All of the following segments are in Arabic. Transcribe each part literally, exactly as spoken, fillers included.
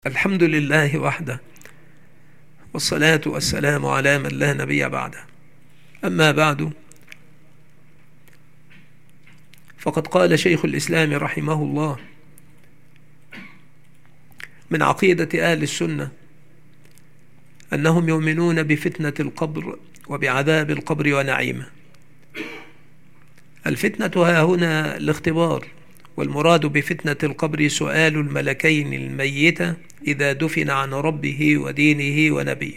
الحمد لله وحده، والصلاة والسلام على من لا نبي بعده. أما بعد، فقد قال شيخ الإسلام رحمه الله: من عقيدة أهل السنة أنهم يؤمنون بفتنة القبر وبعذاب القبر ونعيمه. الفتنة ها هنا الاختبار، والمراد بفتنة القبر سؤال الملكين الميت إذا دفن عن ربه ودينه ونبيه.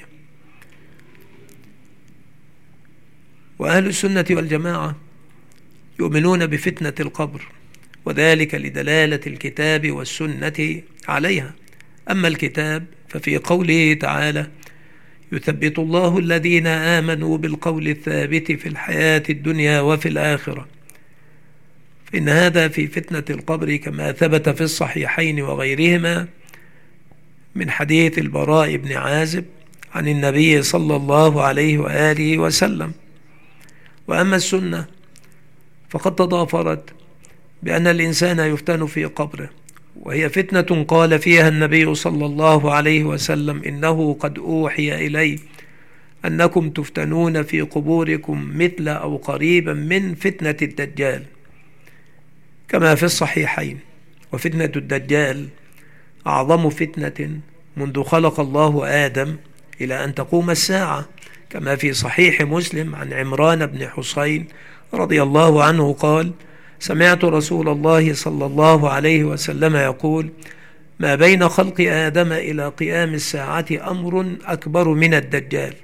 وأهل السنة والجماعة يؤمنون بفتنة القبر، وذلك لدلالة الكتاب والسنة عليها. أما الكتاب ففي قوله تعالى: يثبت الله الذين آمنوا بالقول الثابت في الحياة الدنيا وفي الآخرة. فإن هذا في فتنة القبر كما ثبت في الصحيحين وغيرهما من حديث البراء بن عازب عن النبي صلى الله عليه وآله وسلم. وأما السنة فقد تضافرت بأن الإنسان يفتن في قبره، وهي فتنة قال فيها النبي صلى الله عليه وسلم: إنه قد أوحي إلي أنكم تفتنون في قبوركم مثل أو قريبا من فتنة الدجال، كما في الصحيحين. وفتنة الدجال أعظم فتنة منذ خلق الله آدم إلى أن تقوم الساعة، كما في صحيح مسلم عن عمران بن حسين رضي الله عنه قال: سمعت رسول الله صلى الله عليه وسلم يقول: ما بين خلق آدم إلى قيام الساعة أمر أكبر من الدجال.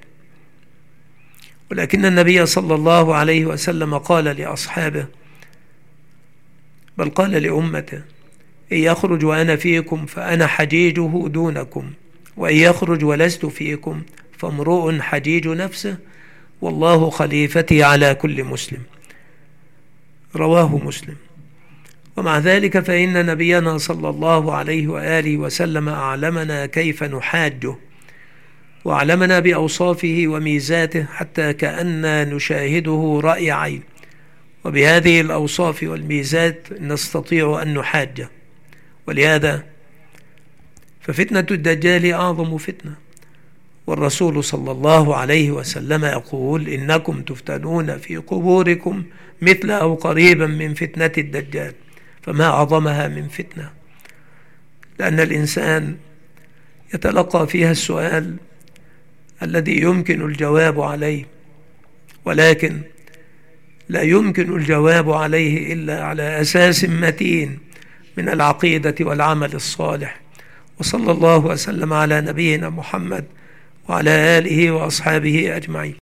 ولكن النبي صلى الله عليه وسلم قال لأصحابه، بل قال لأمته: إن يخرج وأنا فيكم فأنا حجيجه دونكم، وإن يخرج ولست فيكم فامرؤ حجيج نفسه، والله خليفتي على كل مسلم. رواه مسلم. ومع ذلك فإن نبينا صلى الله عليه وآله وسلم أعلمنا كيف نحاجه، وأعلمنا بأوصافه وميزاته حتى كأننا نشاهده رأي عين، وبهذه الأوصاف والميزات نستطيع أن نحاجه. ولهذا ففتنة الدجال أعظم فتنة، والرسول صلى الله عليه وسلم يقول: إنكم تفتنون في قبوركم مثل أو قريبا من فتنة الدجال. فما أعظمها من فتنة، لأن الإنسان يتلقى فيها السؤال الذي يمكن الجواب عليه، ولكن لا يمكن الجواب عليه إلا على أساس متين من العقيدة والعمل الصالح. وصلى الله وسلم على نبينا محمد وعلى آله وأصحابه أجمعين.